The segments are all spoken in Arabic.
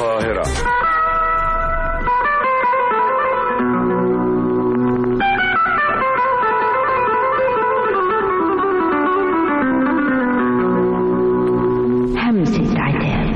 القاهرة. همسة عتاب.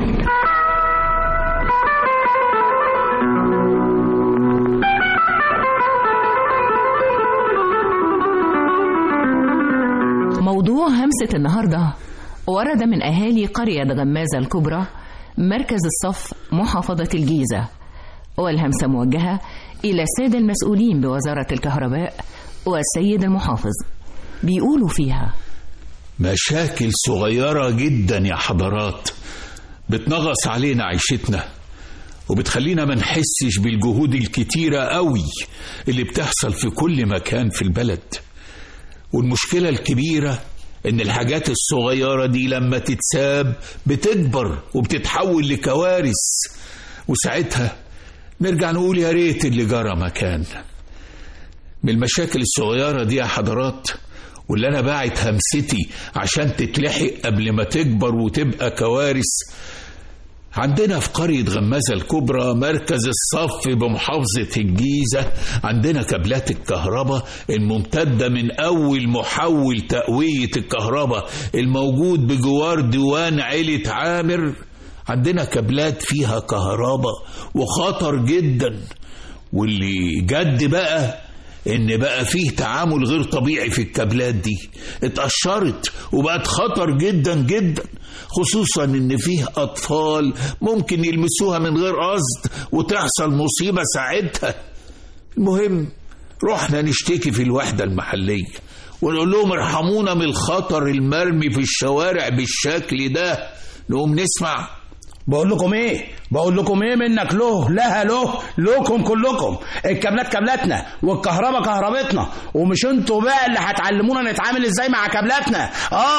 موضوع همسة النهاردة ورد من أهالي قرية غمازة الكبرى مركز الصف محافظة الجيزة، والهمسة موجهة إلى السادة المسؤولين بوزارة الكهرباء والسيد المحافظ. بيقولوا فيها: مشاكل صغيرة جدا يا حضرات بتنغص علينا عيشتنا وبتخلينا ما نحسش بالجهود الكتيرة قوي اللي بتحصل في كل مكان في البلد. والمشكلة الكبيرة إن الحاجات الصغيرة دي لما تتساب بتكبر وبتتحول لكوارث، وساعتها نرجع نقول يا ريت اللي جرى مكان. من المشاكل الصغيرة دي يا حضرات واللي أنا باعت همستي عشان تتلحق قبل ما تكبر وتبقى كوارث، عندنا في قرية غمازة الكبرى مركز الصف بمحافظة الجيزة عندنا كابلات الكهرباء الممتدة من أول محول تقوية الكهرباء الموجود بجوار ديوان عيلة عامر. عندنا كابلات فيها كهرباء وخطر جدا، واللي جد بقى إن بقى فيه تعامل غير طبيعي في الكابلات دي، اتقشرت وبقت خطر جدا جدا، خصوصا إن فيه أطفال ممكن يلمسوها من غير قصد وتحصل مصيبة ساعتها. المهم رحنا نشتكي في الوحدة المحلية ونقول لهم ارحمونا من الخطر المرمي في الشوارع بالشكل ده. نقوم نسمع: بقول لكم ايه منك له لها لكم كلكم، الكابلات كابلاتنا والكهرباء كهربتنا، ومش انتوا بقى اللي هتعلمونا نتعامل ازاي مع كابلاتنا.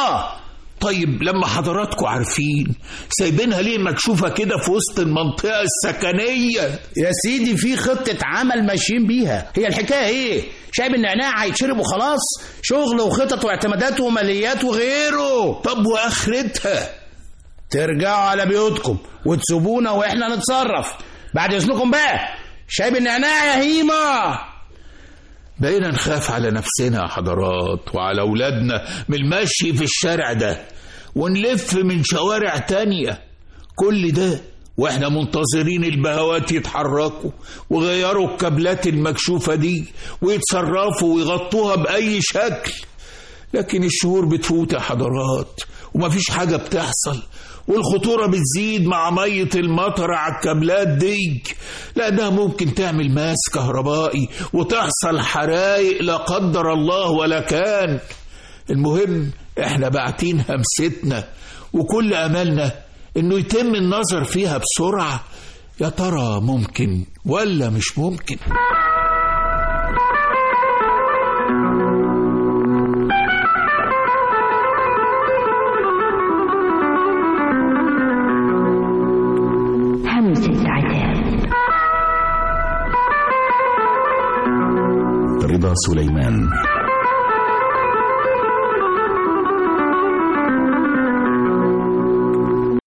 طيب لما حضراتكم عارفين سايبينها ليه مكشوفة كده في وسط المنطقة السكنية؟ يا سيدي في خطة عمل ماشيين بيها، هي الحكاية ايه؟ شايب النعناع هيتشرب وخلاص؟ شغل وخطط واعتمادات وماليات وغيره. طب واخرتها؟ ترجعوا على بيوتكم وتسيبونا واحنا نتصرف. بعد اذنكم بقى، شايب النعناع يا هيما. بقينا نخاف على نفسنا يا حضرات وعلى أولادنا من المشي في الشارع ده ونلف من شوارع تانية، كل ده واحنا منتظرين البهوات يتحركوا وغيروا الكابلات المكشوفة دي ويتصرفوا ويغطوها بأي شكل. لكن الشهور بتفوت يا حضرات ومفيش حاجة بتحصل، والخطورة بتزيد مع مية المطر على الكابلات دي، لأنها ممكن تعمل ماس كهربائي وتحصل حرائق لا قدر الله ولا كان. المهم احنا باعتين همستنا وكل أملنا انه يتم النظر فيها بسرعة. يا ترى ممكن ولا مش ممكن؟ همسة عتاب. رضا سليمان.